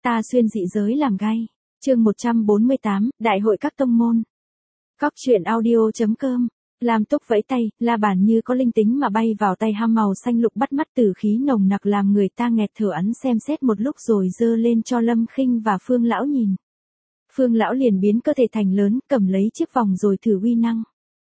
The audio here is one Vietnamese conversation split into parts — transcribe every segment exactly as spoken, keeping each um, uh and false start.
Ta xuyên dị giới làm gay. Chương một trăm bốn mươi tám, Đại hội các tông môn. Cóc truyện audio chấm com. Lam Túc vẫy tay, la bàn như có linh tính mà bay vào tay ham màu xanh lục bắt mắt tử khí nồng nặc làm người ta nghẹt thở. Hắn xem xét một lúc rồi giơ lên cho Lâm Khinh và Phương lão nhìn. Phương lão liền biến cơ thể thành lớn, cầm lấy chiếc vòng rồi thử uy năng.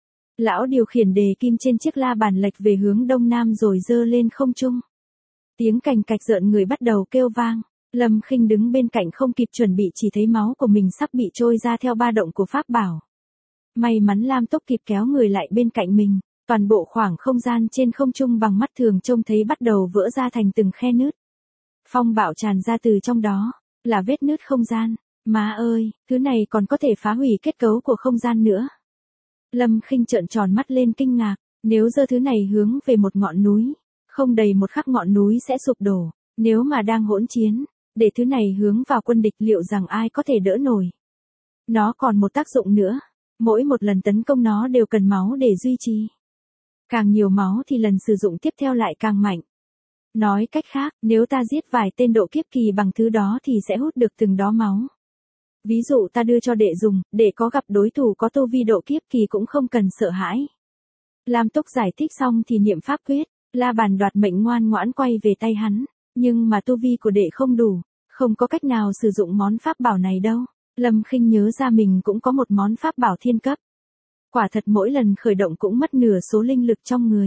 Lão điều khiển đề kim trên chiếc la bàn lệch về hướng đông nam rồi giơ lên không trung. Tiếng cành cạch rợn người bắt đầu kêu vang. Lâm Khinh đứng bên cạnh không kịp chuẩn bị, chỉ thấy máu của mình sắp bị trôi ra theo ba động của pháp bảo. May mắn Lam Túc kịp kéo người lại bên cạnh mình, toàn bộ khoảng không gian trên không trung bằng mắt thường trông thấy bắt đầu vỡ ra thành từng khe nứt. Phong bạo tràn ra từ trong đó, là vết nứt không gian. Má ơi, thứ này còn có thể phá hủy kết cấu của không gian nữa. Lâm Khinh trợn tròn mắt lên kinh ngạc, nếu giơ thứ này hướng về một ngọn núi, không đầy một khắc ngọn núi sẽ sụp đổ. Nếu mà đang hỗn chiến, để thứ này hướng vào quân địch liệu rằng ai có thể đỡ nổi. Nó còn một tác dụng nữa, mỗi một lần tấn công nó đều cần máu để duy trì. Càng nhiều máu thì lần sử dụng tiếp theo lại càng mạnh. Nói cách khác, nếu ta giết vài tên độ kiếp kỳ bằng thứ đó thì sẽ hút được từng đó máu. Ví dụ ta đưa cho đệ dùng, để có gặp đối thủ có tu vi độ kiếp kỳ cũng không cần sợ hãi. Lam Túc giải thích xong thì niệm pháp quyết, la bàn đoạt mệnh ngoan ngoãn quay về tay hắn. Nhưng mà tu vi của đệ không đủ, không có cách nào sử dụng món pháp bảo này đâu. Lâm Khinh nhớ ra mình cũng có một món pháp bảo thiên cấp. Quả thật mỗi lần khởi động cũng mất nửa số linh lực trong người.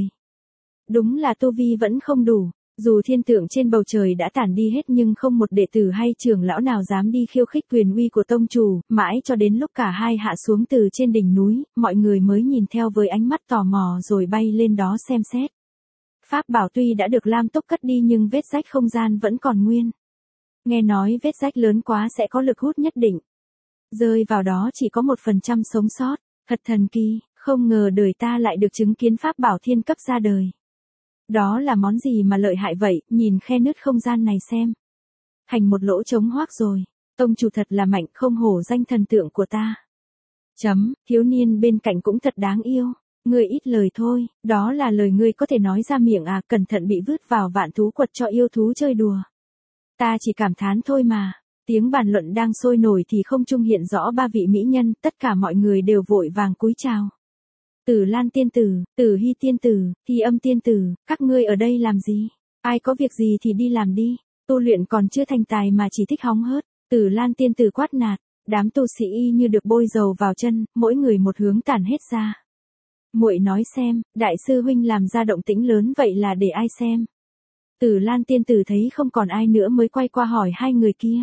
Đúng là tu vi vẫn không đủ, dù thiên tượng trên bầu trời đã tản đi hết nhưng không một đệ tử hay trưởng lão nào dám đi khiêu khích quyền uy của tông chủ, mãi cho đến lúc cả hai hạ xuống từ trên đỉnh núi, mọi người mới nhìn theo với ánh mắt tò mò rồi bay lên đó xem xét. Pháp bảo tuy đã được Lam Túc cất đi nhưng vết rách không gian vẫn còn nguyên. Nghe nói vết rách lớn quá sẽ có lực hút nhất định. Rơi vào đó chỉ có một phần trăm sống sót, thật thần kỳ, không ngờ đời ta lại được chứng kiến pháp bảo thiên cấp ra đời. Đó là món gì mà lợi hại vậy, nhìn khe nứt không gian này xem. Thành một lỗ trống hoác rồi, tông chủ thật là mạnh, không hổ danh thần tượng của ta. Chấm, thiếu niên bên cạnh cũng thật đáng yêu. Ngươi ít lời thôi, đó là lời ngươi có thể nói ra miệng à, cẩn thận bị vứt vào vạn thú quật cho yêu thú chơi đùa. Ta chỉ cảm thán thôi mà. Tiếng bàn luận đang sôi nổi thì không trung hiện rõ ba vị mỹ nhân, tất cả mọi người đều vội vàng cúi chào. Tử Lan tiên tử, Tử Hy tiên tử, Thi Âm tiên tử, các ngươi ở đây làm gì? Ai có việc gì thì đi làm đi, tu luyện còn chưa thành tài mà chỉ thích hóng hớt. Tử Lan tiên tử quát nạt, đám tu sĩ y như được bôi dầu vào chân, mỗi người một hướng tản hết ra. Muội nói xem, đại sư huynh làm ra động tĩnh lớn vậy là để ai xem? Tử Lan tiên tử thấy không còn ai nữa mới quay qua hỏi hai người kia.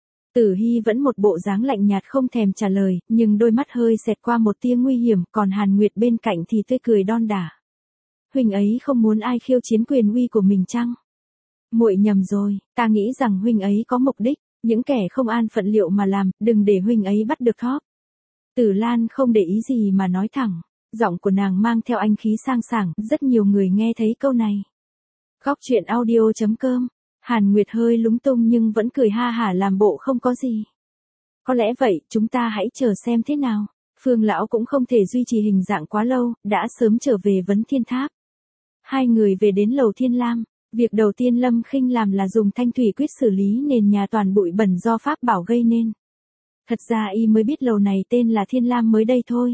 Tử Hy vẫn một bộ dáng lạnh nhạt không thèm trả lời, nhưng đôi mắt hơi xẹt qua một tia nguy hiểm, còn Hàn Nguyệt bên cạnh thì tươi cười đon đả. Huynh ấy không muốn ai khiêu chiến quyền uy của mình chăng? Muội nhầm rồi, ta nghĩ rằng huynh ấy có mục đích, những kẻ không an phận liệu mà làm, đừng để huynh ấy bắt được thóp. Tử Lan không để ý gì mà nói thẳng. Giọng của nàng mang theo anh khí sang sảng, rất nhiều người nghe thấy câu này. Cóc truyện audio chấm com. Hàn Nguyệt hơi lúng tung nhưng vẫn cười ha hả làm bộ không có gì. Có lẽ vậy, chúng ta hãy chờ xem thế nào. Phương lão cũng không thể duy trì hình dạng quá lâu, đã sớm trở về Vấn Thiên Tháp. Hai người về đến lầu Thiên Lam, việc đầu tiên Lâm Khinh làm là dùng thanh thủy quyết xử lý nền nhà toàn bụi bẩn do pháp bảo gây nên. Thật ra y mới biết lầu này tên là Thiên Lam mới đây thôi.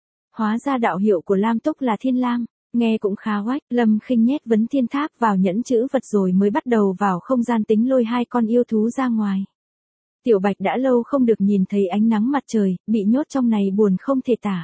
Hóa ra đạo hiệu của Lam Túc là Thiên Lam, nghe cũng khá oách. Lâm Khinh nhét Vấn Thiên Tháp vào nhẫn chữ vật rồi mới bắt đầu vào không gian tính lôi hai con yêu thú ra ngoài. Tiểu Bạch đã lâu không được nhìn thấy ánh nắng mặt trời, bị nhốt trong này buồn không thể tả.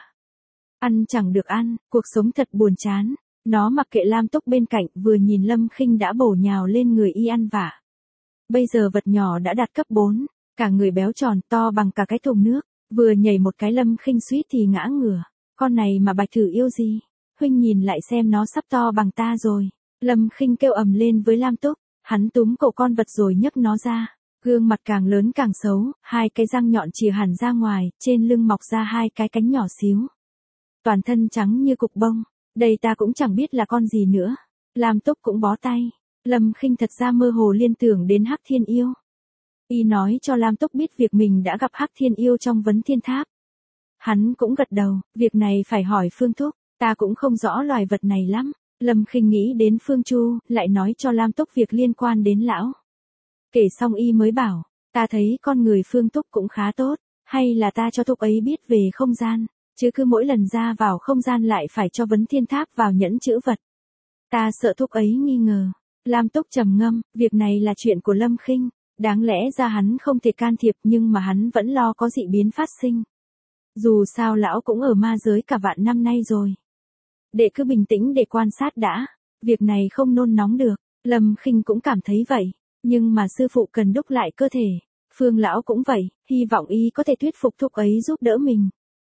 Ăn chẳng được ăn, cuộc sống thật buồn chán. Nó mặc kệ Lam Túc bên cạnh, vừa nhìn Lâm Khinh đã bổ nhào lên người y ăn vạ. Bây giờ vật nhỏ đã đạt cấp bốn, cả người béo tròn to bằng cả cái thùng nước, vừa nhảy một cái Lâm Khinh suýt thì ngã ngửa. Con này mà Bạch thử yêu gì? Huynh nhìn lại xem, nó sắp to bằng ta rồi. Lâm Khinh kêu ầm lên với Lam Túc, hắn túm cổ con vật rồi nhấc nó ra. Gương mặt càng lớn càng xấu, hai cái răng nhọn chìa hẳn ra ngoài, trên lưng mọc ra hai cái cánh nhỏ xíu. Toàn thân trắng như cục bông, đây ta cũng chẳng biết là con gì nữa. Lam Túc cũng bó tay. Lâm Khinh thật ra mơ hồ liên tưởng đến Hắc Thiên Yêu. Y nói cho Lam Túc biết việc mình đã gặp Hắc Thiên Yêu trong Vấn Thiên Tháp. Hắn cũng gật đầu, việc này phải hỏi Phương Thúc, ta cũng không rõ loài vật này lắm. Lâm Khinh nghĩ đến Phương Chu, lại nói cho Lam Túc việc liên quan đến lão. Kể xong y mới bảo, Ta thấy con người Phương Túc cũng khá tốt, hay là ta cho Túc ấy biết về không gian, chứ cứ mỗi lần ra vào không gian lại phải cho vấn thiên tháp vào nhẫn chữ vật. Ta sợ Túc ấy nghi ngờ. Lam Túc trầm ngâm, việc này là chuyện của Lâm Khinh, đáng lẽ ra hắn không thể can thiệp nhưng mà hắn vẫn lo có dị biến phát sinh. Dù sao lão cũng ở ma giới cả vạn năm nay rồi. Đệ cứ bình tĩnh để quan sát đã, việc này không nôn nóng được. Lâm Khinh cũng cảm thấy vậy, nhưng mà sư phụ cần đúc lại cơ thể. Phương lão cũng vậy, hy vọng y có thể thuyết phục Thúc ấy giúp đỡ mình.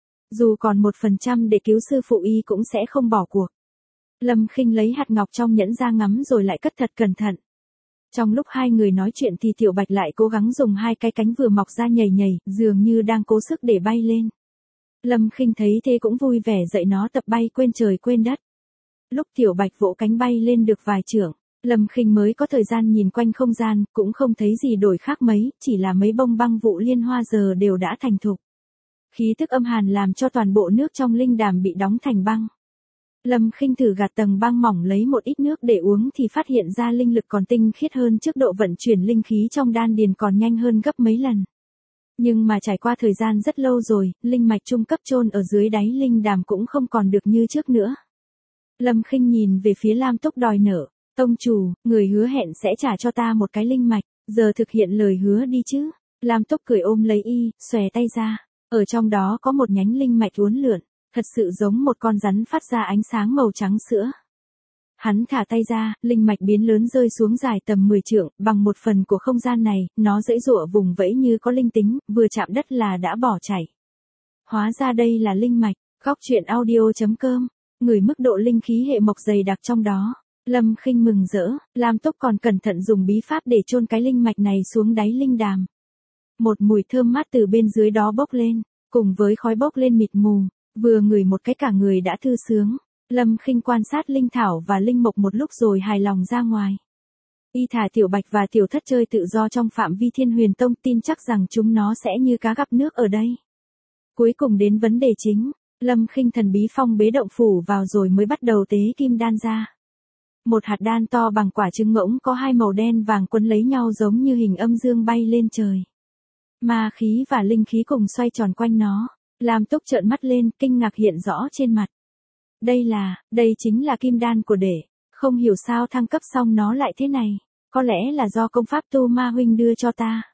Dù còn một phần trăm để cứu sư phụ y cũng sẽ không bỏ cuộc. Lâm Khinh lấy hạt ngọc trong nhẫn ra ngắm rồi lại cất thật cẩn thận. Trong lúc hai người nói chuyện thì Tiểu Bạch lại cố gắng dùng hai cái cánh vừa mọc ra nhảy nhảy, dường như đang cố sức để bay lên. Lâm Khinh thấy thế cũng vui vẻ dạy nó tập bay quên trời quên đất. Lúc Tiểu Bạch vỗ cánh bay lên được vài trượng, Lâm Khinh mới có thời gian nhìn quanh không gian, cũng không thấy gì đổi khác mấy, chỉ là mấy bông băng vụ liên hoa giờ đều đã thành thục. Khí tức âm hàn làm cho toàn bộ nước trong linh đàm bị đóng thành băng. Lâm Khinh thử gạt tầng băng mỏng lấy một ít nước để uống thì phát hiện ra linh lực còn tinh khiết hơn trước, độ vận chuyển linh khí trong đan điền còn nhanh hơn gấp mấy lần. Nhưng mà trải qua thời gian rất lâu rồi, linh mạch trung cấp chôn ở dưới đáy linh đàm cũng không còn được như trước nữa. Lâm Khinh nhìn về phía Lam Túc đòi nợ, tông chủ, người hứa hẹn sẽ trả cho ta một cái linh mạch, giờ thực hiện lời hứa đi chứ. Lam Túc cười ôm lấy y, xòe tay ra, ở trong đó có một nhánh linh mạch uốn lượn, thật sự giống một con rắn phát ra ánh sáng màu trắng sữa. Hắn thả tay ra, linh mạch biến lớn rơi xuống dài tầm mười trượng, bằng một phần của không gian này, nó giãy giụa vùng vẫy như có linh tính, vừa chạm đất là đã bỏ chảy. Hóa ra đây là linh mạch. Góc truyện audio chấm com, ngửi mức độ linh khí hệ mộc dày đặc trong đó. Lâm Khinh mừng rỡ, Lam Túc còn cẩn thận dùng bí pháp để chôn cái linh mạch này xuống đáy linh đàm. Một mùi thơm mát từ bên dưới đó bốc lên, cùng với khói bốc lên mịt mù, vừa ngửi một cái cả người đã thư sướng. Lâm Khinh quan sát linh thảo và linh mộc một lúc rồi hài lòng ra ngoài. Y thả Tiểu Bạch và Tiểu Thất chơi tự do trong phạm vi Thiên Huyền Tông, tin chắc rằng chúng nó sẽ như cá gặp nước ở đây. Cuối cùng đến vấn đề chính, Lâm Khinh thần bí phong bế động phủ vào rồi mới bắt đầu tế kim đan ra. Một hạt đan to bằng quả trứng ngỗng có hai màu đen vàng quấn lấy nhau giống như hình âm dương bay lên trời. Ma khí và linh khí cùng xoay tròn quanh nó. Lam Túc trợn mắt lên, kinh ngạc hiện rõ trên mặt. Đây là, đây chính là kim đan của đệ, không hiểu sao thăng cấp xong nó lại thế này, có lẽ là do công pháp tu ma huynh đưa cho ta.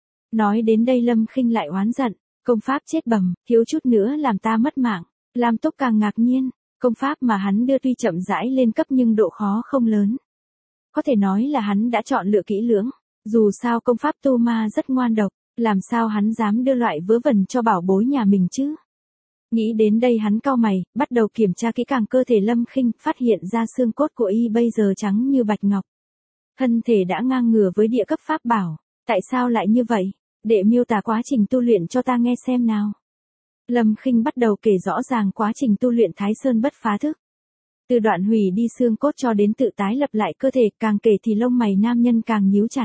Nói đến đây Lâm Khinh lại oán giận, công pháp chết bẩm, thiếu chút nữa làm ta mất mạng. Lam Túc càng ngạc nhiên, công pháp mà hắn đưa tuy chậm rãi lên cấp nhưng độ khó không lớn. Có thể nói là hắn đã chọn lựa kỹ lưỡng, dù sao công pháp tu ma rất ngoan độc, làm sao hắn dám đưa loại vớ vẩn cho bảo bối nhà mình chứ. Nghĩ đến đây hắn cau mày, bắt đầu kiểm tra kỹ càng cơ thể Lâm Khinh, phát hiện ra xương cốt của y bây giờ trắng như bạch ngọc. Thân thể đã ngang ngửa với địa cấp pháp bảo, tại sao lại như vậy? Đệ miêu tả quá trình tu luyện cho ta nghe xem nào. Lâm Khinh bắt đầu kể rõ ràng quá trình tu luyện Thái Sơn bất phá thức. Từ đoạn hủy đi xương cốt cho đến tự tái lập lại cơ thể, càng kể thì lông mày nam nhân càng nhíu chặt.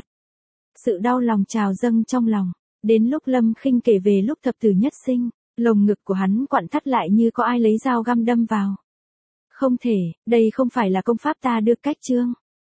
Sự đau lòng trào dâng trong lòng, đến lúc Lâm Khinh kể về lúc thập tử nhất sinh, lồng ngực của hắn quặn thắt lại như có ai lấy dao găm đâm vào. Không thể, đây không phải là công pháp ta đưa cách chương.